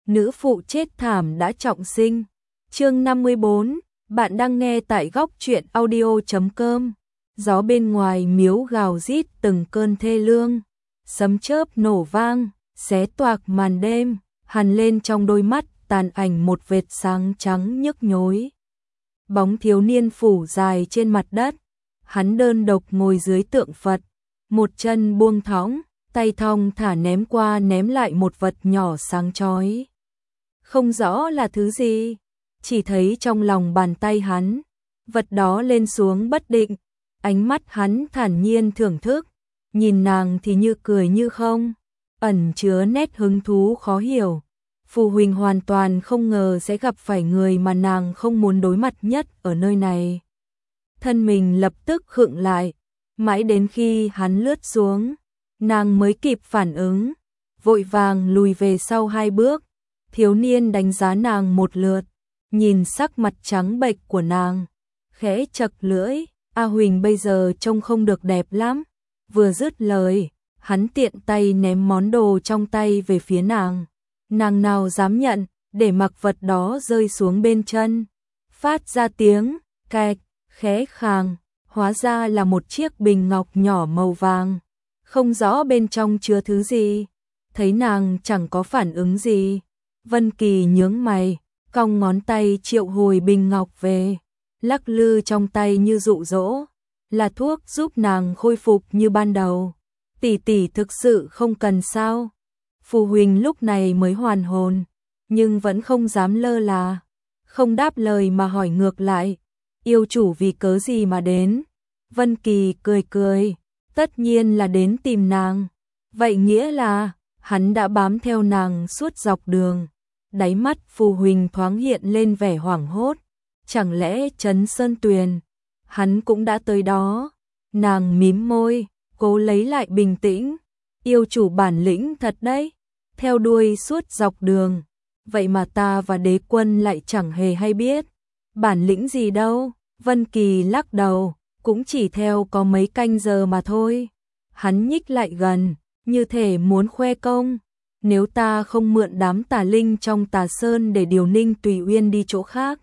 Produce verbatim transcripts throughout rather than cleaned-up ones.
nữ phụ chết thảm đã trọng sinh. Chương năm mươi bốn, bạn đang nghe tại góc truyện audio chấm com. Gió bên ngoài miếu gào rít từng cơn thê lương, sấm chớp nổ vang, xé toạc màn đêm, hằn lên trong đôi mắt tàn ảnh một vệt sáng trắng nhức nhối. Bóng thiếu niên phủ dài trên mặt đất, hắn đơn độc ngồi dưới tượng Phật, một chân buông thõng, tay thong thả ném qua ném lại một vật nhỏ sáng chói. Không rõ là thứ gì, chỉ thấy trong lòng bàn tay hắn, vật đó lên xuống bất định, ánh mắt hắn thản nhiên thưởng thức, nhìn nàng thì như cười như không, ẩn chứa nét hứng thú khó hiểu. Phù Huỳnh hoàn toàn không ngờ sẽ gặp phải người mà nàng không muốn đối mặt nhất ở nơi này. Thân mình lập tức khựng lại, mãi đến khi hắn lướt xuống, nàng mới kịp phản ứng, vội vàng lùi về sau hai bước. Thiếu niên đánh giá nàng một lượt, nhìn sắc mặt trắng bệch của nàng, khẽ chật lưỡi, A Huỳnh bây giờ trông không được đẹp lắm. Vừa dứt lời, hắn tiện tay ném món đồ trong tay về phía nàng. Nàng nào dám nhận, để mặc vật đó rơi xuống bên chân, phát ra tiếng kẹt khẽ khàng, hóa ra là một chiếc bình ngọc nhỏ màu vàng, không rõ bên trong chứa thứ gì. Thấy nàng chẳng có phản ứng gì, Vân Kỳ nhướng mày, cong ngón tay triệu hồi bình ngọc về, lắc lư trong tay như dụ dỗ, là thuốc giúp nàng khôi phục như ban đầu. Tỷ tỷ thực sự không cần sao? Phù Huỳnh lúc này mới hoàn hồn, nhưng vẫn không dám lơ là, không đáp lời mà hỏi ngược lại, yêu chủ vì cớ gì mà đến? Vân Kỳ cười cười, tất nhiên là đến tìm nàng. Vậy nghĩa là hắn đã bám theo nàng suốt dọc đường. Đáy mắt Phù Huỳnh thoáng hiện lên vẻ hoảng hốt, chẳng lẽ Trấn Sơn Tuyền hắn cũng đã tới đó? Nàng mím môi, cố lấy lại bình tĩnh, yêu chủ bản lĩnh thật đấy, theo đuôi suốt dọc đường, vậy mà ta và đế quân lại chẳng hề hay biết. Bản lĩnh gì đâu? Vân Kỳ lắc đầu, cũng chỉ theo có mấy canh giờ mà thôi. Hắn nhích lại gần, như thể muốn khoe công, nếu ta không mượn đám tà linh trong Tà Sơn để điều Ninh Tùy Uyên đi chỗ khác,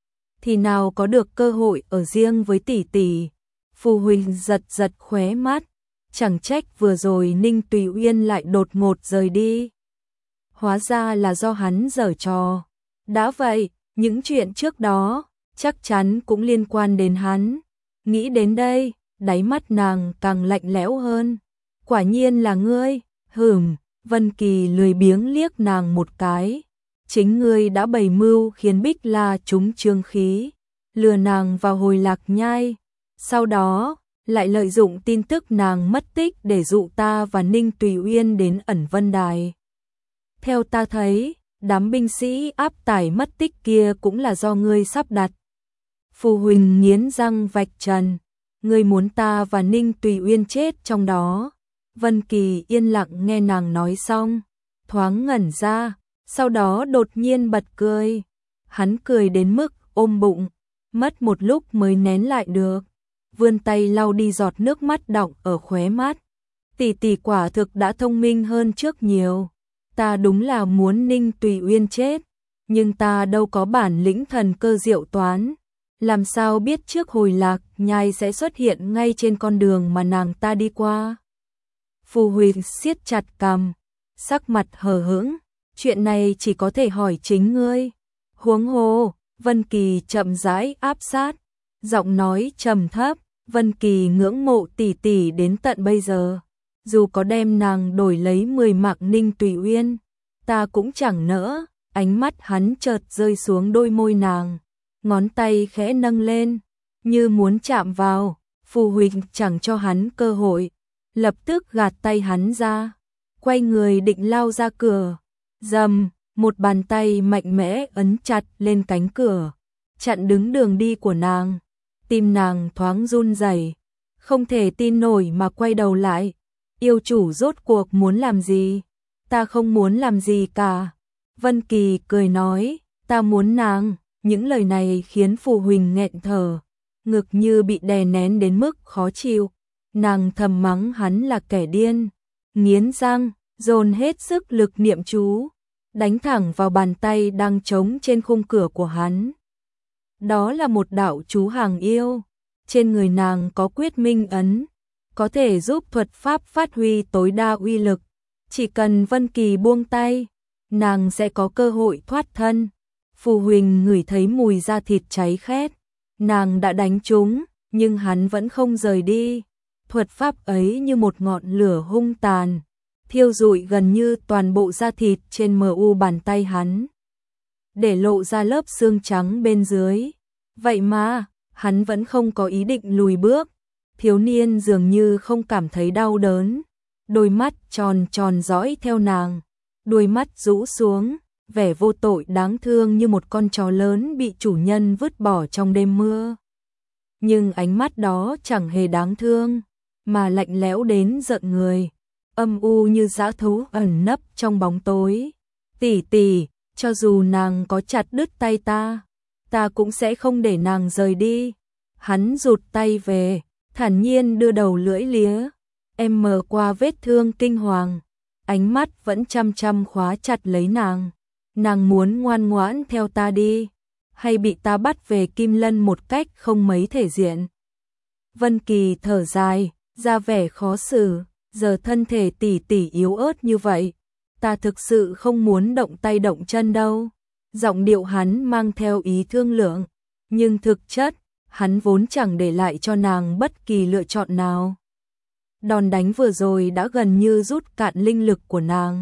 thì nào có được cơ hội ở riêng với tỷ tỷ. Phù Huỳnh giật giật khóe mắt, chẳng trách vừa rồi Ninh Tùy Uyên lại đột ngột rời đi. Hóa ra là do hắn giở trò. Đã vậy, những chuyện trước đó chắc chắn cũng liên quan đến hắn. Nghĩ đến đây, đáy mắt nàng càng lạnh lẽo hơn. Quả nhiên là ngươi. Hửm, Vân Kỳ lười biếng liếc nàng một cái. Chính ngươi đã bày mưu khiến Bích La trúng trương khí, lừa nàng vào Hồi Lạc Nhai, sau đó lại lợi dụng tin tức nàng mất tích để dụ ta và Ninh Tùy Uyên đến Ẩn Vân Đài. Theo ta thấy, đám binh sĩ áp tải mất tích kia cũng là do ngươi sắp đặt. Phù Huỳnh nghiến răng vạch trần, ngươi muốn ta và Ninh Tùy Uyên chết trong đó. Vân Kỳ yên lặng nghe nàng nói xong, thoáng ngẩn ra, sau đó đột nhiên bật cười. Hắn cười đến mức ôm bụng, mất một lúc mới nén lại được, vươn tay lau đi giọt nước mắt đọng ở khóe mắt. Tỷ tỷ quả thực đã thông minh hơn trước nhiều. Ta đúng là muốn Ninh Tùy Uyên chết, nhưng ta đâu có bản lĩnh thần cơ diệu toán, làm sao biết trước Hồi Lạc Nhai sẽ xuất hiện ngay trên con đường mà nàng ta đi qua. Phù Huỳnh siết chặt cằm, sắc mặt hờ hững, chuyện này chỉ có thể hỏi chính ngươi. Huống hồ, Vân Kỳ chậm rãi áp sát, giọng nói trầm thấp, Vân Kỳ ngưỡng mộ tỷ tỷ đến tận bây giờ, dù có đem nàng đổi lấy mười mạc Ninh Tùy Uyên, ta cũng chẳng nỡ. Ánh mắt hắn chợt rơi xuống đôi môi nàng, ngón tay khẽ nâng lên, như muốn chạm vào. Phù Huỳnh chẳng cho hắn cơ hội, lập tức gạt tay hắn ra, quay người định lao ra cửa. Rầm, một bàn tay mạnh mẽ ấn chặt lên cánh cửa, chặn đứng đường đi của nàng. Tim nàng thoáng run rẩy, không thể tin nổi mà quay đầu lại. Yêu chủ rốt cuộc muốn làm gì? Ta không muốn làm gì cả. Vân Kỳ cười nói, ta muốn nàng. Những lời này khiến Phù Huỳnh nghẹn thở, ngực như bị đè nén đến mức khó chịu. Nàng thầm mắng hắn là kẻ điên, nghiến răng, dồn hết sức lực niệm chú. đánh thẳng vào bàn tay đang trống trên khung cửa của hắn. Đó là một đạo chú hàng yêu, trên người nàng có quyết minh ấn, có thể giúp thuật pháp phát huy tối đa uy lực. Chỉ cần Vân Kỳ buông tay, nàng sẽ có cơ hội thoát thân. Phù Huỳnh ngửi thấy mùi da thịt cháy khét, nàng đã đánh trúng, nhưng hắn vẫn không rời đi. Thuật pháp ấy như một ngọn lửa hung tàn, thiêu rụi gần như toàn bộ da thịt trên mờ u bàn tay hắn, để lộ ra lớp xương trắng bên dưới. Vậy mà, hắn vẫn không có ý định lùi bước. Thiếu niên dường như không cảm thấy đau đớn, đôi mắt tròn tròn dõi theo nàng, đôi mắt rũ xuống, vẻ vô tội đáng thương như một con chó lớn bị chủ nhân vứt bỏ trong đêm mưa. Nhưng ánh mắt đó chẳng hề đáng thương, mà lạnh lẽo đến giận người, âm u như dã thú ẩn nấp trong bóng tối. Tỷ tỷ, cho dù nàng có chặt đứt tay ta, ta cũng sẽ không để nàng rời đi. Hắn rụt tay về, thản nhiên đưa đầu lưỡi lía, em mờ qua vết thương kinh hoàng, ánh mắt vẫn chăm chăm khóa chặt lấy nàng. Nàng muốn ngoan ngoãn theo ta đi, hay bị ta bắt về Kim Lân một cách không mấy thể diện? Vân Kỳ thở dài, ra vẻ khó xử, giờ thân thể tỷ tỷ yếu ớt như vậy, ta thực sự không muốn động tay động chân đâu. Giọng điệu hắn mang theo ý thương lượng, nhưng thực chất, hắn vốn chẳng để lại cho nàng bất kỳ lựa chọn nào. Đòn đánh vừa rồi đã gần như rút cạn linh lực của nàng.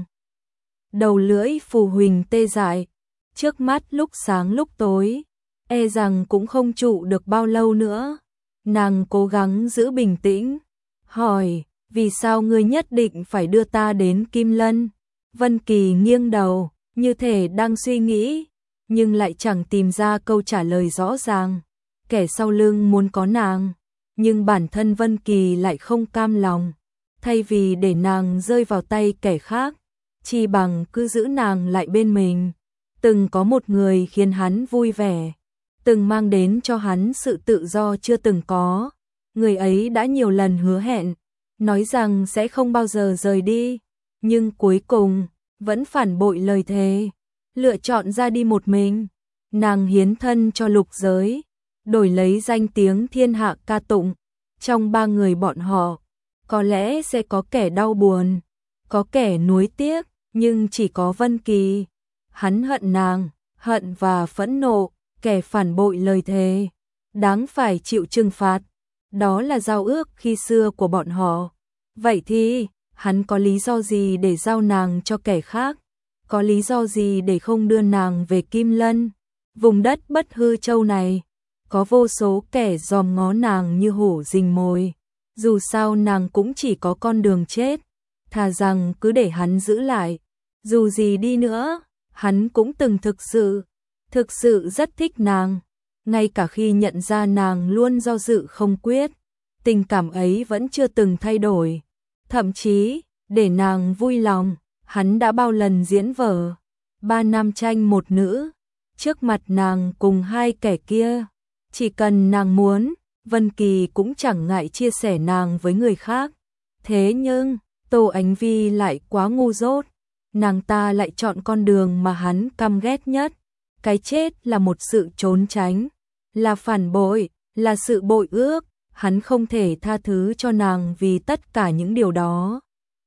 Đầu lưỡi Phù Huỳnh tê dại, trước mắt lúc sáng lúc tối, e rằng cũng không trụ được bao lâu nữa. Nàng cố gắng giữ bình tĩnh, hỏi, vì sao ngươi nhất định phải đưa ta đến Kim Lân? Vân Kỳ nghiêng đầu, như thể đang suy nghĩ, nhưng lại chẳng tìm ra câu trả lời rõ ràng. Kẻ sau lưng muốn có nàng, nhưng bản thân Vân Kỳ lại không cam lòng. Thay vì để nàng rơi vào tay kẻ khác, chi bằng cứ giữ nàng lại bên mình. Từng có một người khiến hắn vui vẻ, từng mang đến cho hắn sự tự do chưa từng có. Người ấy đã nhiều lần hứa hẹn, nói rằng sẽ không bao giờ rời đi, nhưng cuối cùng vẫn phản bội lời thề, lựa chọn ra đi một mình. Nàng hiến thân cho lục giới, đổi lấy danh tiếng thiên hạ ca tụng. Trong ba người bọn họ, có lẽ sẽ có kẻ đau buồn, có kẻ nuối tiếc, nhưng chỉ có Vân Kỳ. Hắn hận nàng, hận và phẫn nộ, kẻ phản bội lời thề, đáng phải chịu trừng phạt. Đó là giao ước khi xưa của bọn họ. Vậy thì, hắn có lý do gì để giao nàng cho kẻ khác? Có lý do gì để không đưa nàng về Kim Lân? Vùng đất Bất Hư Châu này, có vô số kẻ dòm ngó nàng như hổ rình mồi. Dù sao nàng cũng chỉ có con đường chết, thà rằng cứ để hắn giữ lại. Dù gì đi nữa, hắn cũng từng thực sự, thực sự rất thích nàng. Ngay cả khi nhận ra nàng luôn do dự không quyết, tình cảm ấy vẫn chưa từng thay đổi. Thậm chí, để nàng vui lòng, hắn đã bao lần diễn vở ba nam tranh một nữ, trước mặt nàng cùng hai kẻ kia. Chỉ cần nàng muốn, Vân Kỳ cũng chẳng ngại chia sẻ nàng với người khác. Thế nhưng, Tô Ánh Vi lại quá ngu dốt. Nàng ta lại chọn con đường mà hắn căm ghét nhất. Cái chết là một sự trốn tránh, là phản bội, là sự bội ước. Hắn không thể tha thứ cho nàng vì tất cả những điều đó.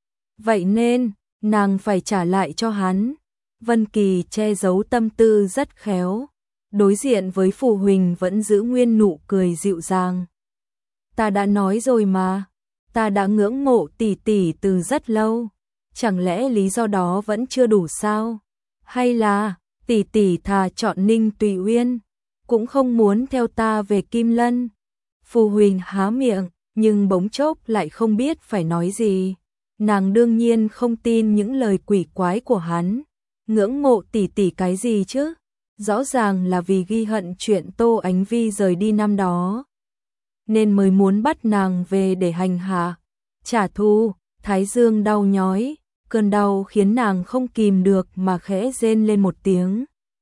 Vậy nên, nàng phải trả lại cho hắn. Vân Kỳ che giấu tâm tư rất khéo, đối diện với Phù Huỳnh vẫn giữ nguyên nụ cười dịu dàng. Ta đã nói rồi mà, ta đã ngưỡng mộ tỷ tỷ từ rất lâu, chẳng lẽ lý do đó vẫn chưa đủ sao? Hay là tỷ tỷ thà chọn Ninh Tùy Uyên, cũng không muốn theo ta về Kim Lân? Phù Huỳnh há miệng, nhưng bỗng chốc lại không biết phải nói gì. Nàng đương nhiên không tin những lời quỷ quái của hắn. Ngưỡng mộ tỷ tỷ cái gì chứ? Rõ ràng là vì ghi hận chuyện Tô Ánh Vi rời đi năm đó, nên mới muốn bắt nàng về để hành hạ, trả thù. Thái dương đau nhói, cơn đau khiến nàng không kìm được mà khẽ rên lên một tiếng.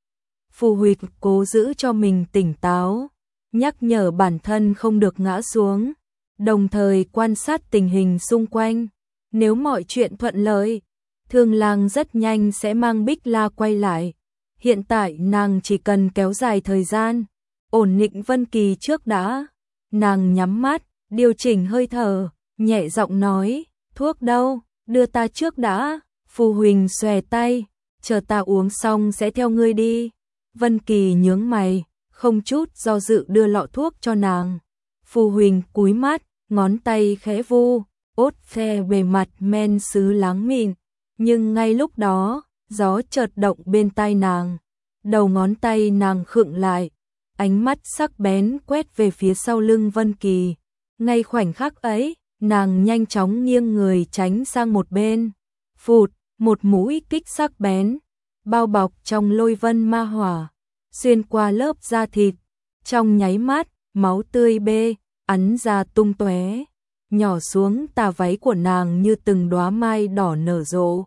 Phù Huỳnh cố giữ cho mình tỉnh táo, nhắc nhở bản thân không được ngã xuống, đồng thời quan sát tình hình xung quanh. Nếu mọi chuyện thuận lợi, Thương Lang rất nhanh sẽ mang Bích La quay lại. Hiện tại nàng chỉ cần kéo dài thời gian, ổn định Vân Kỳ trước đã. Nàng nhắm mắt, điều chỉnh hơi thở, nhẹ giọng nói, thuốc đâu, đưa ta trước đã. Phù Huỳnh xòe tay, chờ ta uống xong sẽ theo ngươi đi. Vân Kỳ nhướng mày, không chút do dự đưa lọ thuốc cho nàng. Phù Huỳnh cúi mắt, ngón tay khẽ vu, ốt phe bề mặt men sứ láng mịn. Nhưng ngay lúc đó, gió chợt động bên tai nàng. Đầu ngón tay nàng khựng lại, ánh mắt sắc bén quét về phía sau lưng Vân Kỳ. Ngay khoảnh khắc ấy, nàng nhanh chóng nghiêng người tránh sang một bên. Phụt, một mũi kích sắc bén, bao bọc trong lôi vân ma hỏa, xuyên qua lớp da thịt. Trong nháy mắt, máu tươi bê, ắn ra tung tóe, nhỏ xuống tà váy của nàng như từng đóa mai đỏ nở rộ.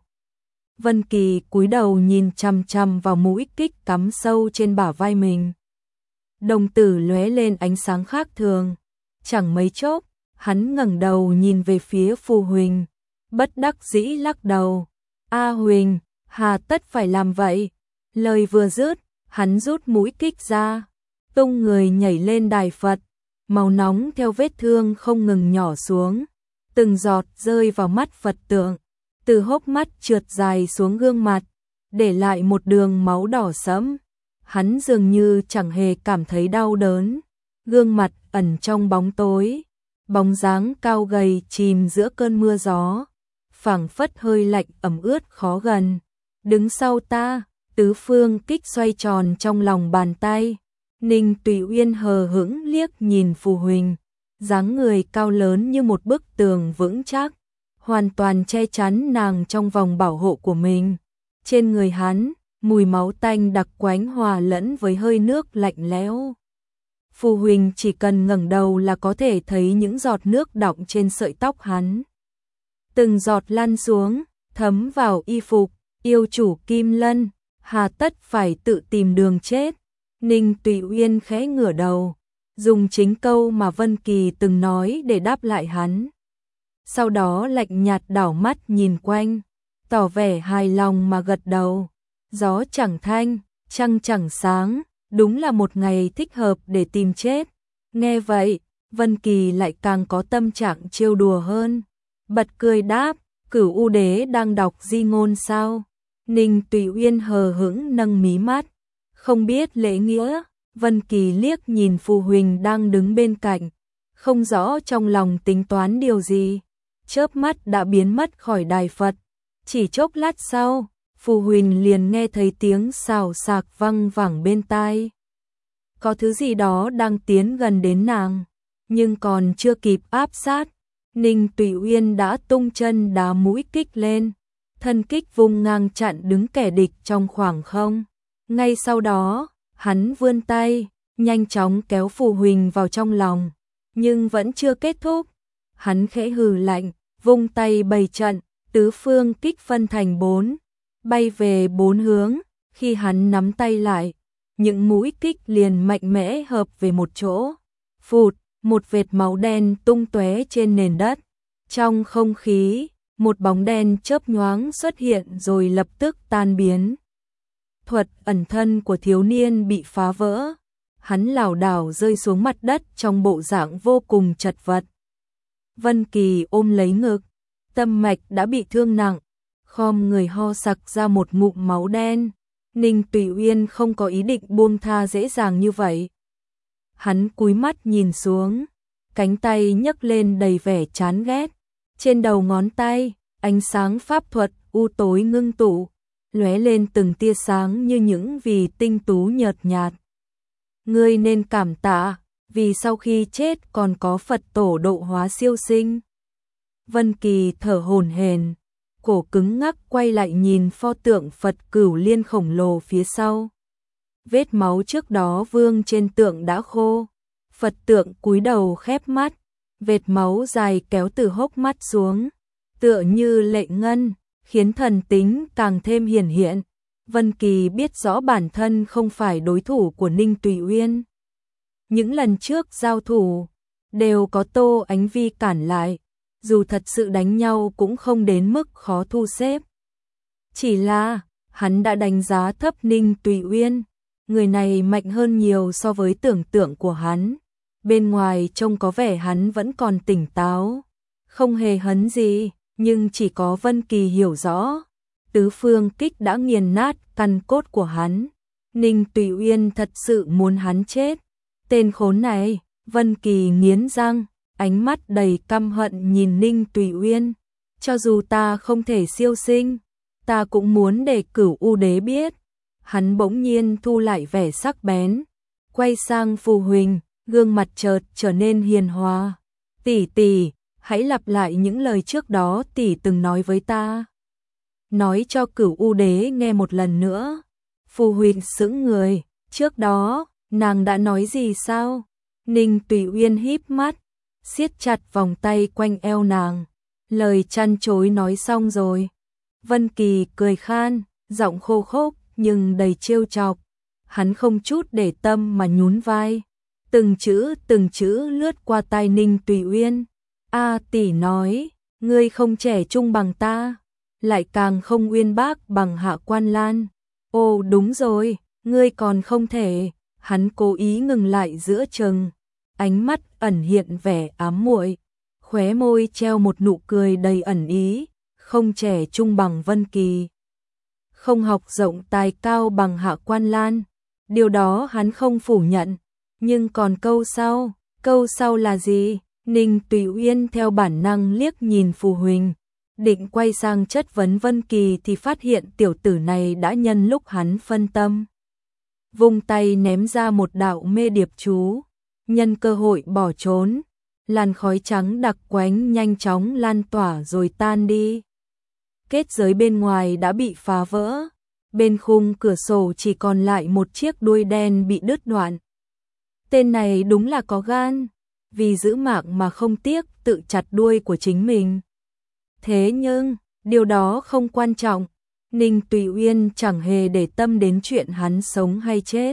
Vân Kỳ cúi đầu nhìn chằm chằm vào mũi kích cắm sâu trên bả vai mình. Đồng tử lóe lên ánh sáng khác thường. Chẳng mấy chốc, hắn ngẩng đầu nhìn về phía Phù Huỳnh, bất đắc dĩ lắc đầu. A Huỳnh, hà tất phải làm vậy? Lời vừa dứt, hắn rút mũi kích ra, tung người nhảy lên đài Phật, màu nóng theo vết thương không ngừng nhỏ xuống, từng giọt rơi vào mắt Phật tượng, từ hốc mắt trượt dài xuống gương mặt, để lại một đường máu đỏ sẫm. Hắn dường như chẳng hề cảm thấy đau đớn, gương mặt ẩn trong bóng tối, bóng dáng cao gầy chìm giữa cơn mưa gió, phảng phất hơi lạnh ẩm ướt khó gần. Đứng sau ta, tứ phương kích xoay tròn trong lòng bàn tay. Ninh Tùy Uyên hờ hững liếc nhìn Phù Huỳnh, dáng người cao lớn như một bức tường vững chắc, hoàn toàn che chắn nàng trong vòng bảo hộ của mình. Trên người hắn, mùi máu tanh đặc quánh hòa lẫn với hơi nước lạnh lẽo. Phù Huỳnh chỉ cần ngẩng đầu là có thể thấy những giọt nước đọng trên sợi tóc hắn. Từng giọt lăn xuống, thấm vào y phục, yêu chủ Kim Lân, hà tất phải tự tìm đường chết. Ninh Tùy Uyên khẽ ngửa đầu, dùng chính câu mà Vân Kỳ từng nói để đáp lại hắn. Sau đó lạnh nhạt đảo mắt nhìn quanh, tỏ vẻ hài lòng mà gật đầu. Gió chẳng thanh, trăng chẳng sáng, đúng là một ngày thích hợp để tìm chết. Nghe vậy, Vân Kỳ lại càng có tâm trạng trêu đùa hơn. Bật cười đáp, Cửu U Đế đang đọc di ngôn sao? Ninh Tùy Uyên hờ hững nâng mí mắt, không biết lễ nghĩa. Vân Kỳ liếc nhìn Phù Huỳnh đang đứng bên cạnh, không rõ trong lòng tính toán điều gì, chớp mắt đã biến mất khỏi đài Phật. Chỉ chốc lát sau, Phù Huỳnh liền nghe thấy tiếng xào xạc văng vẳng bên tai. Có thứ gì đó đang tiến gần đến nàng, nhưng còn chưa kịp áp sát, Ninh Tùy Uyên đã tung chân đá mũi kích lên, thân kích vung ngang chặn đứng kẻ địch trong khoảng không. Ngay sau đó, hắn vươn tay, nhanh chóng kéo Phù Huỳnh vào trong lòng, nhưng vẫn chưa kết thúc. Hắn khẽ hừ lạnh, vung tay bày trận, tứ phương kích phân thành bốn, bay về bốn hướng. Khi hắn nắm tay lại, những mũi kích liền mạnh mẽ hợp về một chỗ. Phụt, một vệt máu đen tung tóe trên nền đất. Trong không khí, một bóng đen chớp nhoáng xuất hiện rồi lập tức tan biến. Thuật ẩn thân của thiếu niên bị phá vỡ, hắn lảo đảo rơi xuống mặt đất trong bộ dạng vô cùng chật vật. Vân Kỳ ôm lấy ngực, tâm mạch đã bị thương nặng, khom người ho sặc ra một ngụm máu đen. Ninh Tùy Uyên không có ý định buông tha dễ dàng như vậy. Hắn cúi mắt nhìn xuống, cánh tay nhấc lên đầy vẻ chán ghét. Trên đầu ngón tay, ánh sáng pháp thuật u tối ngưng tụ, lóe lên từng tia sáng như những vì tinh tú nhợt nhạt. Ngươi nên cảm tạ, vì sau khi chết còn có Phật tổ độ hóa siêu sinh. Vân Kỳ thở hổn hển, cổ cứng ngắc quay lại nhìn pho tượng Phật Cửu Liên khổng lồ phía sau. Vết máu trước đó vương trên tượng đã khô, Phật tượng cúi đầu khép mắt, vệt máu dài kéo từ hốc mắt xuống, tựa như lệ ngân, khiến thần tính càng thêm hiển hiện. Vân Kỳ biết rõ bản thân không phải đối thủ của Ninh Tùy Uyên. Những lần trước giao thủ, đều có Tô Ánh Vi cản lại, dù thật sự đánh nhau cũng không đến mức khó thu xếp. Chỉ là, hắn đã đánh giá thấp Ninh Tùy Uyên. Người này mạnh hơn nhiều so với tưởng tượng của hắn. Bên ngoài trông có vẻ hắn vẫn còn tỉnh táo, không hề hấn gì, nhưng chỉ có Vân Kỳ hiểu rõ. Tứ phương kích đã nghiền nát căn cốt của hắn. Ninh Tùy Uyên thật sự muốn hắn chết. Tên khốn này, Vân Kỳ nghiến răng, ánh mắt đầy căm hận nhìn Ninh Tùy Uyên. Cho dù ta không thể siêu sinh, ta cũng muốn để Cửu U Đế biết. Hắn bỗng nhiên thu lại vẻ sắc bén, quay sang Phù Huỳnh, gương mặt chợt trở nên hiền hòa. Tỷ tỷ, hãy lặp lại những lời trước đó tỷ từng nói với ta. Nói cho Cửu U Đế nghe một lần nữa. Phù Huỳnh sững người, trước đó, nàng đã nói gì sao? Ninh Tùy Uyên híp mắt, siết chặt vòng tay quanh eo nàng. Lời chăn chối nói xong rồi. Vân Kỳ cười khan, giọng khô khốc nhưng đầy trêu chọc. Hắn không chút để tâm mà nhún vai. Từng chữ từng chữ lướt qua tai Ninh Tùy Uyên. A tỷ nói, ngươi không trẻ trung bằng ta, lại càng không uyên bác bằng Hạ Quan Lan. Ồ đúng rồi, ngươi còn không thể. Hắn cố ý ngừng lại giữa chừng, ánh mắt ẩn hiện vẻ ám muội, khóe môi treo một nụ cười đầy ẩn ý. Không trẻ trung bằng Vân Kỳ, không học rộng tài cao bằng Hạ Quan Lan, điều đó hắn không phủ nhận. Nhưng còn câu sau, câu sau là gì? Ninh Tùy Uyên theo bản năng liếc nhìn Phù Huỳnh, định quay sang chất vấn Vân Kỳ thì phát hiện tiểu tử này đã nhân lúc hắn phân tâm, vung tay ném ra một đạo mê điệp chú, nhân cơ hội bỏ trốn. Làn khói trắng đặc quánh nhanh chóng lan tỏa rồi tan đi. Kết giới bên ngoài đã bị phá vỡ, bên khung cửa sổ chỉ còn lại một chiếc đuôi đen bị đứt đoạn. Tên này đúng là có gan, vì giữ mạng mà không tiếc tự chặt đuôi của chính mình. Thế nhưng, điều đó không quan trọng. Ninh Tùy Uyên chẳng hề để tâm đến chuyện hắn sống hay chết.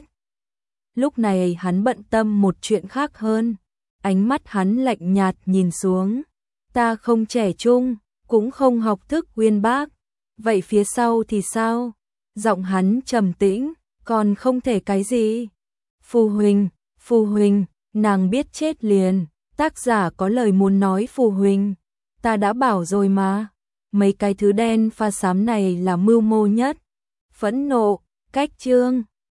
Lúc này hắn bận tâm một chuyện khác hơn. Ánh mắt hắn lạnh nhạt nhìn xuống. Ta không trẻ trung, cũng không học thức uyên bác. Vậy phía sau thì sao? Giọng hắn trầm tĩnh, còn không thể cái gì? Phù Huỳnh, Phù Huỳnh, nàng biết chết liền. Tác giả có lời muốn nói Phù Huỳnh. Ta đã bảo rồi mà. Mấy cái thứ đen pha xám này là mưu mô nhất. Phẫn nộ, cách chương.